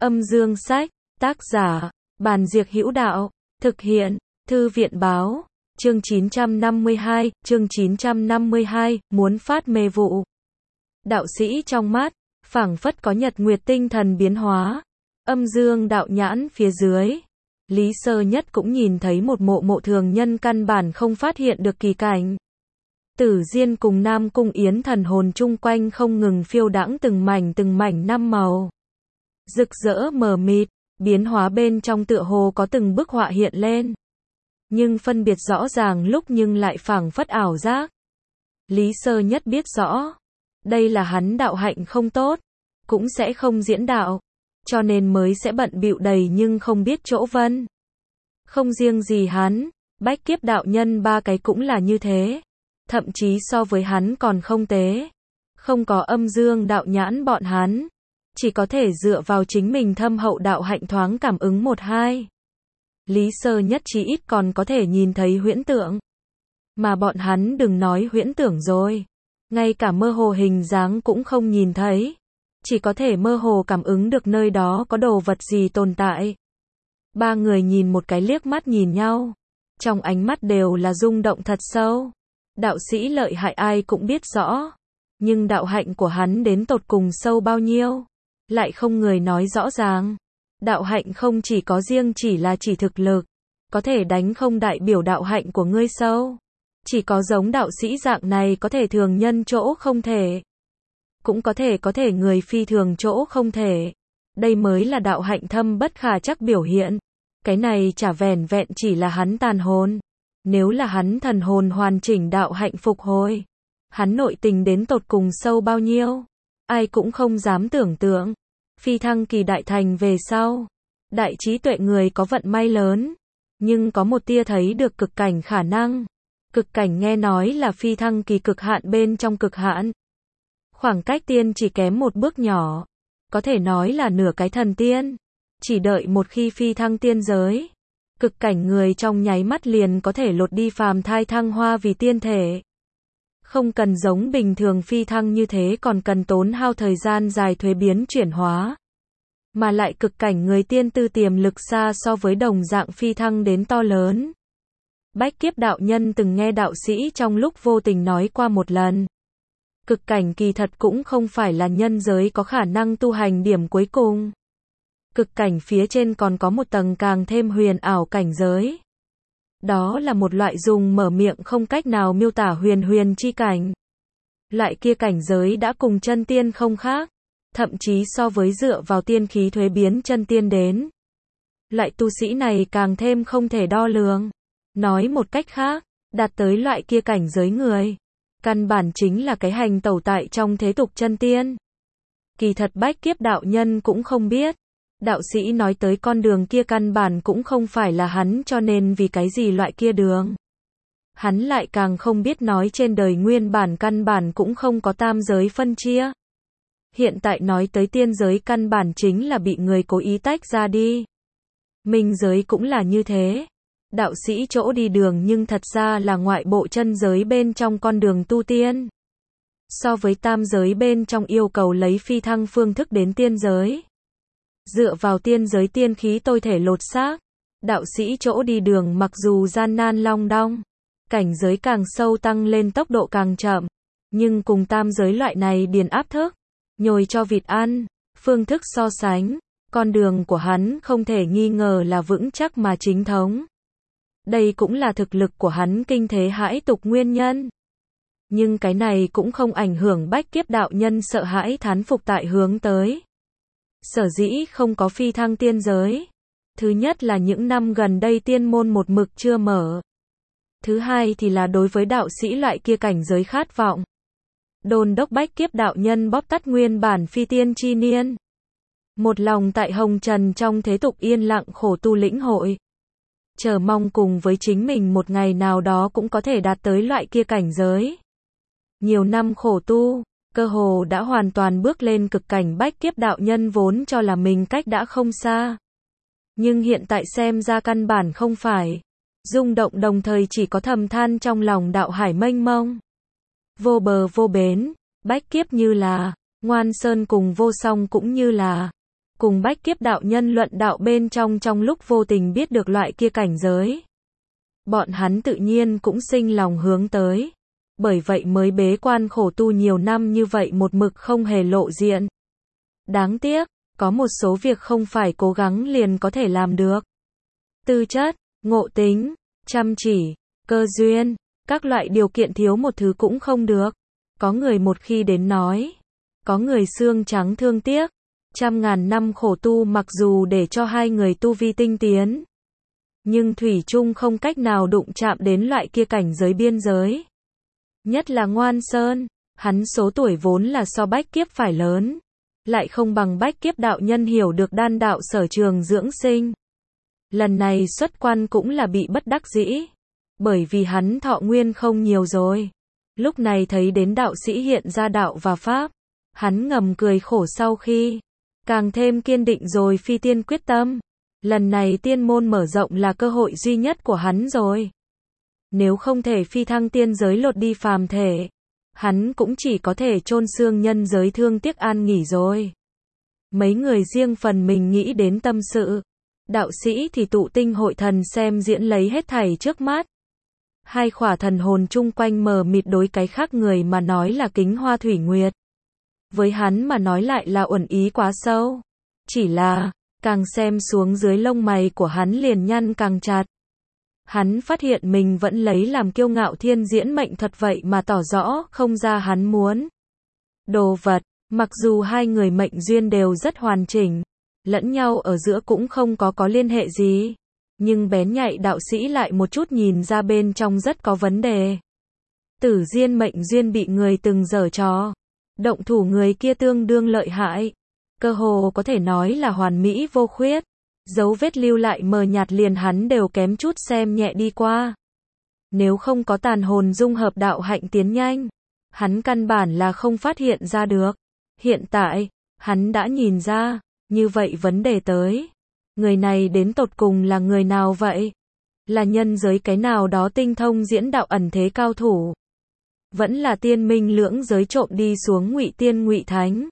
Âm dương sách, tác giả, Bàn Diệc Hữu Đạo, thực hiện, Thư viện báo, chương 952, muốn phát mê vụ. Đạo sĩ trong mắt, phảng phất có nhật nguyệt tinh thần biến hóa, âm dương đạo nhãn phía dưới. Lý Sơ Nhất cũng nhìn thấy một mộ thường nhân căn bản không phát hiện được kỳ cảnh. Tử Diên cùng Nam Cung Yến thần hồn chung quanh không ngừng phiêu đãng từng mảnh năm màu. Rực rỡ mờ mịt, biến hóa bên trong tựa hồ có từng bức họa hiện lên. Nhưng phân biệt rõ ràng lúc nhưng lại phảng phất ảo giác. Lý Sơ Nhất biết rõ, đây là hắn đạo hạnh không tốt, cũng sẽ không diễn đạo, cho nên mới sẽ bận bịu đầy nhưng không biết chỗ vân. Không riêng gì hắn, bách kiếp đạo nhân ba cái cũng là như thế. Thậm chí so với hắn còn không tế. Không có âm dương đạo nhãn bọn hắn. Chỉ có thể dựa vào chính mình thâm hậu đạo hạnh thoáng cảm ứng một hai. Lý Sơ Nhất chí ít còn có thể nhìn thấy huyễn tượng. Mà bọn hắn đừng nói huyễn tưởng rồi. Ngay cả mơ hồ hình dáng cũng không nhìn thấy. Chỉ có thể mơ hồ cảm ứng được nơi đó có đồ vật gì tồn tại. Ba người nhìn một cái liếc mắt nhìn nhau. Trong ánh mắt đều là rung động thật sâu. Đạo sĩ lợi hại ai cũng biết rõ. Nhưng đạo hạnh của hắn đến tột cùng sâu bao nhiêu? Lại không người nói rõ ràng. Đạo hạnh không chỉ có riêng chỉ là chỉ thực lực. Có thể đánh không đại biểu đạo hạnh của ngươi sâu. Chỉ có giống đạo sĩ dạng này có thể thường nhân chỗ không thể. Cũng có thể người phi thường chỗ không thể. Đây mới là đạo hạnh thâm bất khả chắc biểu hiện. Cái này chả vẻn vẹn chỉ là hắn tàn hồn. Nếu là hắn thần hồn hoàn chỉnh đạo hạnh phục hồi, hắn nội tình đến tột cùng sâu bao nhiêu, ai cũng không dám tưởng tượng. Phi thăng kỳ đại thành về sau, đại trí tuệ người có vận may lớn, nhưng có một tia thấy được cực cảnh khả năng. Cực cảnh nghe nói là phi thăng kỳ cực hạn bên trong cực hạn. Khoảng cách tiên chỉ kém một bước nhỏ, có thể nói là nửa cái thần tiên. Chỉ đợi một khi phi thăng tiên giới, cực cảnh người trong nháy mắt liền có thể lột đi phàm thai thăng hoa vì tiên thể. Không cần giống bình thường phi thăng như thế còn cần tốn hao thời gian dài thuế biến chuyển hóa. Mà lại cực cảnh người tiên tư tiềm lực xa so với đồng dạng phi thăng đến to lớn. Bách kiếp đạo nhân từng nghe đạo sĩ trong lúc vô tình nói qua một lần. Cực cảnh kỳ thật cũng không phải là nhân giới có khả năng tu hành điểm cuối cùng. Cực cảnh phía trên còn có một tầng càng thêm huyền ảo cảnh giới. Đó là một loại dùng mở miệng không cách nào miêu tả huyền chi cảnh. Loại kia cảnh giới đã cùng chân tiên không khác, thậm chí so với dựa vào tiên khí thuế biến chân tiên đến. Loại tu sĩ này càng thêm không thể đo lường. Nói một cách khác, đạt tới loại kia cảnh giới người, căn bản chính là cái hành tẩu tại trong thế tục chân tiên. Kỳ thật bách kiếp đạo nhân cũng không biết. Đạo sĩ nói tới con đường kia căn bản cũng không phải là hắn cho nên vì cái gì loại kia đường. Hắn lại càng không biết nói trên đời nguyên bản căn bản cũng không có tam giới phân chia. Hiện tại nói tới tiên giới căn bản chính là bị người cố ý tách ra đi. Minh giới cũng là như thế. Đạo sĩ chỗ đi đường nhưng thật ra là ngoại bộ chân giới bên trong con đường tu tiên. So với tam giới bên trong yêu cầu lấy phi thăng phương thức đến tiên giới. Dựa vào tiên giới tiên khí tôi thể lột xác. Đạo sĩ chỗ đi đường mặc dù gian nan long đong, cảnh giới càng sâu tăng lên tốc độ càng chậm, nhưng cùng tam giới loại này điền áp thức, nhồi cho vịt ăn, phương thức so sánh, con đường của hắn không thể nghi ngờ là vững chắc mà chính thống. Đây cũng là thực lực của hắn kinh thế hãi tục nguyên nhân. Nhưng cái này cũng không ảnh hưởng bách kiếp đạo nhân sợ hãi thán phục tại hướng tới. Sở dĩ không có phi thăng tiên giới. Thứ nhất là những năm gần đây tiên môn một mực chưa mở. Thứ hai thì là đối với đạo sĩ loại kia cảnh giới khát vọng. Đôn đốc bách kiếp đạo nhân bóp tắt nguyên bản phi tiên chi niên. Một lòng tại hồng trần trong thế tục yên lặng khổ tu lĩnh hội. Chờ mong cùng với chính mình một ngày nào đó cũng có thể đạt tới loại kia cảnh giới. Nhiều năm khổ tu, cơ hồ đã hoàn toàn bước lên cực cảnh bách kiếp đạo nhân vốn cho là mình cách đã không xa. Nhưng hiện tại xem ra căn bản không phải. Rung động đồng thời chỉ có thầm than trong lòng đạo hải mênh mông. Vô bờ vô bến, bách kiếp như là, Ngoan Sơn cùng Vô Song cũng như là. cùng Bách Kiếp đạo nhân luận đạo bên trong lúc vô tình biết được loại kia cảnh giới. Bọn hắn tự nhiên cũng sinh lòng hướng tới. Bởi vậy mới bế quan khổ tu nhiều năm như vậy một mực không hề lộ diện. Đáng tiếc, có một số việc không phải cố gắng liền có thể làm được. Tư chất, ngộ tính, chăm chỉ, cơ duyên, các loại điều kiện thiếu một thứ cũng không được. Có người một khi đến nói, có người xương trắng thương tiếc, trăm ngàn năm khổ tu mặc dù để cho hai người tu vi tinh tiến, nhưng thủy chung không cách nào đụng chạm đến loại kia cảnh giới biên giới. Nhất là Ngoan Sơn, hắn số tuổi vốn là so Bách Kiếp phải lớn, lại không bằng Bách Kiếp đạo nhân hiểu được đan đạo sở trường dưỡng sinh. Lần này xuất quan cũng là bị bất đắc dĩ, bởi vì hắn thọ nguyên không nhiều rồi. Lúc này thấy đến đạo sĩ hiện ra đạo và pháp, hắn ngầm cười khổ sau khi càng thêm kiên định rồi phi tiên quyết tâm. Lần này tiên môn mở rộng là cơ hội duy nhất của hắn rồi. Nếu không thể phi thăng tiên giới lột đi phàm thể, hắn cũng chỉ có thể chôn xương nhân giới thương tiếc an nghỉ rồi. Mấy người riêng phần mình nghĩ đến tâm sự. Đạo sĩ thì tụ tinh hội thần xem diễn lấy hết thảy trước mắt. Hai khỏa thần hồn chung quanh mờ mịt đối cái khác người mà nói là kính hoa thủy nguyệt. Với hắn mà nói lại là uẩn ý quá sâu. Chỉ là, càng xem xuống dưới lông mày của hắn liền nhăn càng chặt. Hắn phát hiện mình vẫn lấy làm kiêu ngạo thiên diễn mệnh thuật vậy mà tỏ rõ không ra hắn muốn. Đồ vật, mặc dù hai người mệnh duyên đều rất hoàn chỉnh, lẫn nhau ở giữa cũng không có liên hệ gì. Nhưng bén nhạy đạo sĩ lại một chút nhìn ra bên trong rất có vấn đề. Tử Diên mệnh duyên bị người từng giở trò. Động thủ người kia tương đương lợi hại. Cơ hồ có thể nói là hoàn mỹ vô khuyết. Dấu vết lưu lại mờ nhạt liền hắn đều kém chút xem nhẹ đi qua. Nếu không có tàn hồn dung hợp đạo hạnh tiến nhanh, hắn căn bản là không phát hiện ra được. Hiện tại, hắn đã nhìn ra, như vậy vấn đề tới. Người này đến tột cùng là người nào vậy? Là nhân giới cái nào đó tinh thông diễn đạo ẩn thế cao thủ? Vẫn là tiên minh lưỡng giới trộm đi xuống ngụy tiên ngụy thánh?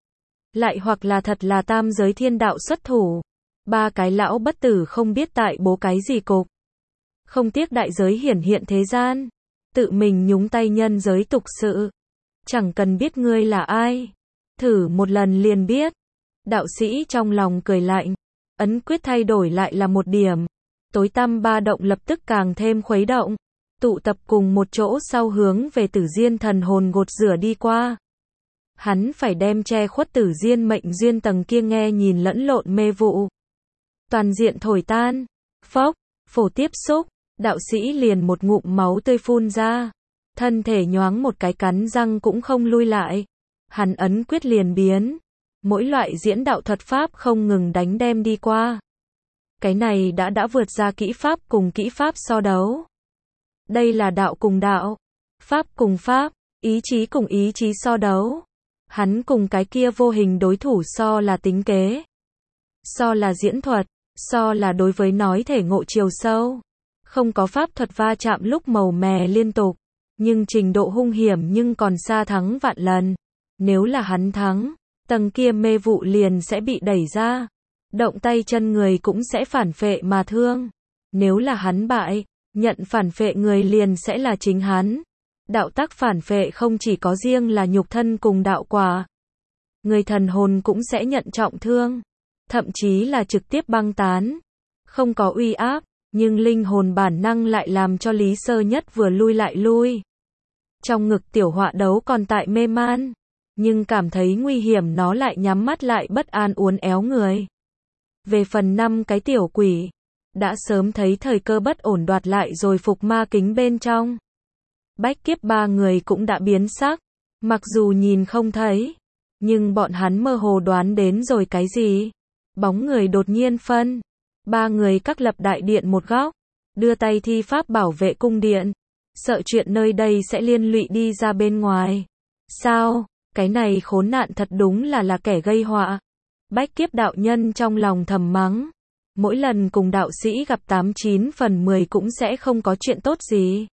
Lại hoặc là thật là tam giới thiên đạo xuất thủ? Ba cái lão bất tử không biết tại bố cái gì cục. Không tiếc đại giới hiển hiện thế gian. Tự mình nhúng tay nhân giới tục sự. Chẳng cần biết ngươi là ai. Thử một lần liền biết. Đạo sĩ trong lòng cười lạnh. Ấn quyết thay đổi lại là một điểm. Tối tăm ba động lập tức càng thêm khuấy động. Tụ tập cùng một chỗ sau hướng về Tử Diên thần hồn gột rửa đi qua. Hắn phải đem che khuất Tử Diên mệnh duyên tầng kia nghe nhìn lẫn lộn mê vụ. Toàn diện thổi tan. Phốc, phổ tiếp xúc. Đạo sĩ liền một ngụm máu tươi phun ra. Thân thể nhoáng một cái cắn răng cũng không lui lại. Hắn ấn quyết liền biến. Mỗi loại diễn đạo thuật pháp không ngừng đánh đem đi qua. Cái này đã vượt ra kỹ pháp cùng kỹ pháp so đấu. Đây là đạo cùng đạo, pháp cùng pháp, ý chí cùng ý chí so đấu. Hắn cùng cái kia vô hình đối thủ so là tính kế, so là diễn thuật, so là đối với nói thể ngộ chiều sâu. Không có pháp thuật va chạm lúc màu mè liên tục, nhưng trình độ hung hiểm nhưng còn xa thắng vạn lần. Nếu là hắn thắng, tầng kia mê vụ liền sẽ bị đẩy ra. Động tay chân người cũng sẽ phản phệ mà thương. Nếu là hắn bại, nhận phản phệ người liền sẽ là chính hắn. Đạo tắc phản phệ không chỉ có riêng là nhục thân cùng đạo quả. Người thần hồn cũng sẽ nhận trọng thương. Thậm chí là trực tiếp băng tán. Không có uy áp, nhưng linh hồn bản năng lại làm cho Lý Sơ Nhất vừa lui lại lui. Trong ngực tiểu họa đấu còn tại mê man. Nhưng cảm thấy nguy hiểm nó lại nhắm mắt lại bất an uốn éo người. Về phần 5 cái tiểu quỷ, đã sớm thấy thời cơ bất ổn đoạt lại rồi phục ma kính bên trong. Bách Kiếp 3 người cũng đã biến sắc, mặc dù nhìn không thấy, nhưng bọn hắn mơ hồ đoán đến rồi cái gì. Bóng người đột nhiên phân, 3 người các lập đại điện một góc, đưa tay thi pháp bảo vệ cung điện, sợ chuyện nơi đây sẽ liên lụy đi ra bên ngoài. Sao? Cái này khốn nạn thật đúng là kẻ gây họa. Bách Kiếp đạo nhân trong lòng thầm mắng. Mỗi lần cùng đạo sĩ gặp 89 phần 10 cũng sẽ không có chuyện tốt gì.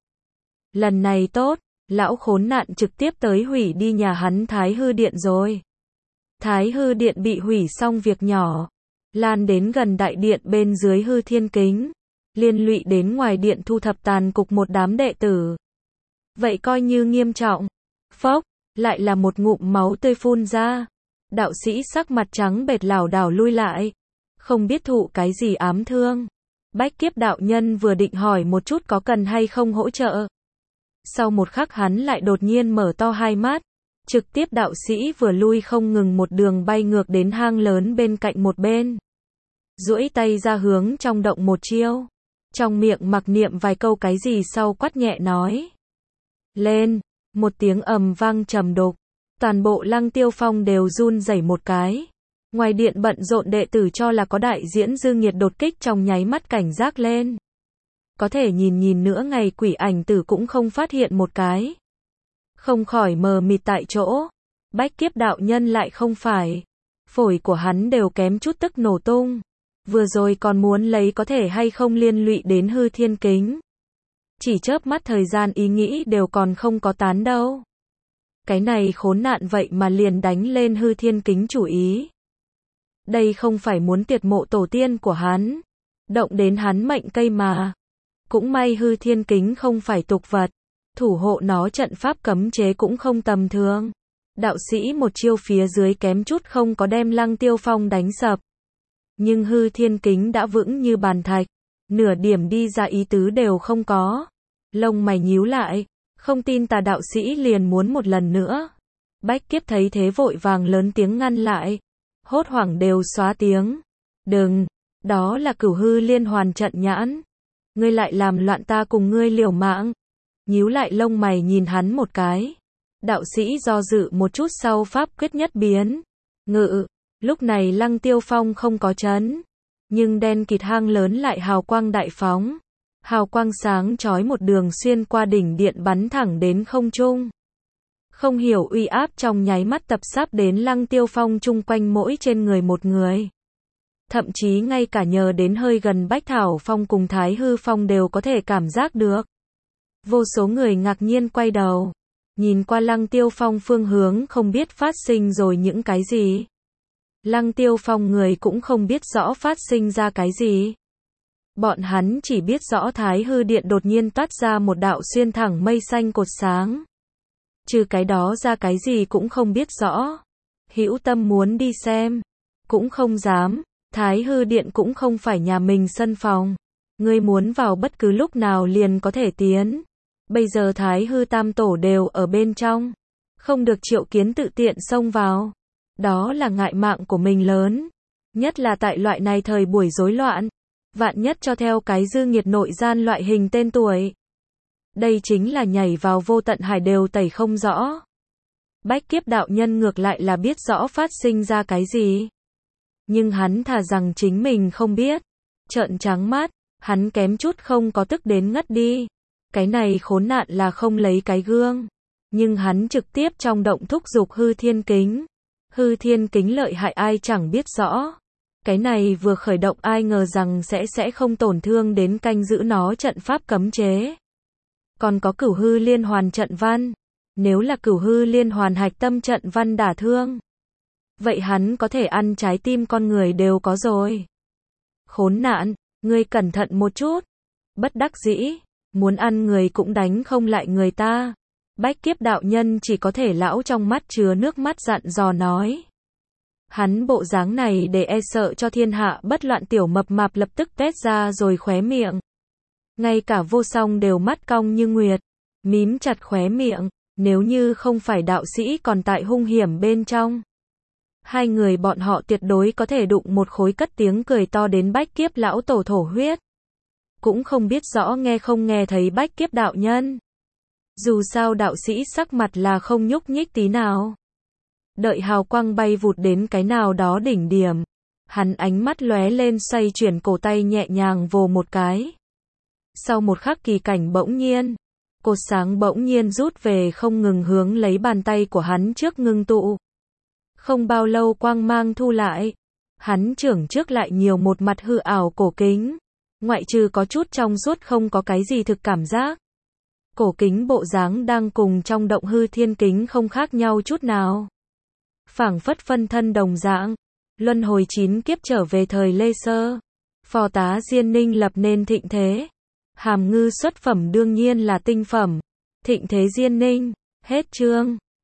Lần này tốt, lão khốn nạn trực tiếp tới hủy đi nhà hắn Thái Hư Điện rồi. Thái hư điện bị hủy xong việc nhỏ, lan đến gần đại điện bên dưới hư thiên kính, liên lụy đến ngoài điện thu thập tàn cục một đám đệ tử. Vậy coi như nghiêm trọng. Phốc, lại là một ngụm máu tươi phun ra. Đạo sĩ sắc mặt trắng bệch lảo đảo lui lại, không biết thụ cái gì ám thương. Bách Kiếp đạo nhân vừa định hỏi một chút có cần hay không hỗ trợ. Sau một khắc hắn lại đột nhiên mở to hai mắt, trực tiếp đạo sĩ vừa lui không ngừng một đường bay ngược đến hang lớn bên cạnh một bên. Duỗi tay ra hướng trong động một chiêu, trong miệng mặc niệm vài câu cái gì sau quát nhẹ nói. Lên, một tiếng ầm vang trầm đục, toàn bộ Lăng Tiêu Phong đều run rẩy một cái. Ngoài điện bận rộn đệ tử cho là có đại diễn dư nghiệt đột kích trong nháy mắt cảnh giác lên. Có thể nhìn nữa ngày quỷ ảnh tử cũng không phát hiện một cái. Không khỏi mờ mịt tại chỗ. Bách Kiếp đạo nhân lại không phải. Phổi của hắn đều kém chút tức nổ tung. Vừa rồi còn muốn lấy có thể hay không liên lụy đến hư thiên kính. Chỉ chớp mắt thời gian ý nghĩ đều còn không có tán đâu. Cái này khốn nạn vậy mà liền đánh lên hư thiên kính chủ ý. Đây không phải muốn tiệt mộ tổ tiên của hắn. Động đến hắn mệnh cây mà. Cũng may hư thiên kính không phải tục vật. Thủ hộ nó trận pháp cấm chế cũng không tầm thường. Đạo sĩ một chiêu phía dưới kém chút không có đem Lăng Tiêu Phong đánh sập. Nhưng hư thiên kính đã vững như bàn thạch. Nửa điểm đi ra ý tứ đều không có. Lông mày nhíu lại. Không tin tà đạo sĩ liền muốn một lần nữa. Bách Kiếp thấy thế vội vàng lớn tiếng ngăn lại. Hốt hoảng đều xóa tiếng. Đừng, đó là Cửu Hư Liên Hoàn trận nhãn. Ngươi lại làm loạn ta cùng ngươi liều mạng. Nhíu lại lông mày nhìn hắn một cái. Đạo sĩ do dự một chút sau pháp quyết nhất biến. Ngự, lúc này Lăng Tiêu Phong không có chấn. Nhưng đen kịt hang lớn lại hào quang đại phóng. Hào quang sáng chói một đường xuyên qua đỉnh điện bắn thẳng đến không trung. Không hiểu uy áp trong nháy mắt tập sáp đến Lăng Tiêu Phong chung quanh mỗi trên người một người. Thậm chí ngay cả nhờ đến hơi gần Bách Thảo Phong cùng Thái Hư Phong đều có thể cảm giác được. Vô số người ngạc nhiên quay đầu. Nhìn qua Lăng Tiêu Phong phương hướng không biết phát sinh rồi những cái gì. Lăng Tiêu Phong người cũng không biết rõ phát sinh ra cái gì. Bọn hắn chỉ biết rõ Thái Hư Điện đột nhiên toát ra một đạo xuyên thẳng mây xanh cột sáng. Trừ cái đó ra cái gì cũng không biết rõ. Hữu tâm muốn đi xem, cũng không dám. Thái Hư Điện cũng không phải nhà mình sân phòng. Ngươi muốn vào bất cứ lúc nào liền có thể tiến. Bây giờ Thái Hư Tam Tổ đều ở bên trong. Không được Triệu Kiến tự tiện xông vào. Đó là ngại mạng của mình lớn. Nhất là tại loại này thời buổi rối loạn. Vạn nhất cho theo cái dư nghiệt nội gian loại hình tên tuổi. Đây chính là nhảy vào vô tận hải đều tẩy không rõ. Bách Kiếp đạo nhân ngược lại là biết rõ phát sinh ra cái gì. Nhưng hắn thà rằng chính mình không biết. Trợn trắng mắt, hắn kém chút không có tức đến ngất đi. Cái này khốn nạn là không lấy cái gương. Nhưng hắn trực tiếp trong động thúc giục hư thiên kính. Hư thiên kính lợi hại ai chẳng biết rõ. Cái này vừa khởi động ai ngờ rằng sẽ không tổn thương đến canh giữ nó trận pháp cấm chế. Còn có Cửu Hư Liên Hoàn trận văn. Nếu là Cửu Hư Liên Hoàn hạch tâm trận văn đả thương. Vậy hắn có thể ăn trái tim con người đều có rồi. Khốn nạn, ngươi cẩn thận một chút. Bất đắc dĩ, muốn ăn người cũng đánh không lại người ta. Bách Kiếp đạo nhân chỉ có thể lão trong mắt chứa nước mắt dặn dò nói. Hắn bộ dáng này để e sợ cho thiên hạ bất loạn tiểu mập mạp lập tức tét ra rồi khóe miệng. Ngay cả Vô Song đều mắt cong như nguyệt, mím chặt khóe miệng, nếu như không phải đạo sĩ còn tại hung hiểm bên trong. Hai người bọn họ tuyệt đối có thể đụng một khối cất tiếng cười to đến Bách Kiếp lão tổ thổ huyết. Cũng không biết rõ nghe không nghe thấy Bách Kiếp đạo nhân. Dù sao đạo sĩ sắc mặt là không nhúc nhích tí nào. Đợi hào quang bay vụt đến cái nào đó đỉnh điểm. Hắn ánh mắt lóe lên xoay chuyển cổ tay nhẹ nhàng vồ một cái. Sau một khắc kỳ cảnh bỗng nhiên. Cột sáng bỗng nhiên rút về không ngừng hướng lấy bàn tay của hắn trước ngưng tụ. Không bao lâu quang mang thu lại. Hắn trưởng trước lại nhiều một mặt hư ảo cổ kính. Ngoại trừ có chút trong suốt không có cái gì thực cảm giác. Cổ kính bộ dáng đang cùng trong động hư thiên kính không khác nhau chút nào. phảng phất phân thân đồng dạng, luân hồi 9 kiếp trở về thời Lê Sơ. Phò tá Diên Ninh lập nên thịnh thế. Hàm Ngư xuất phẩm đương nhiên là tinh phẩm. Thịnh thế Diên Ninh. Hết chương.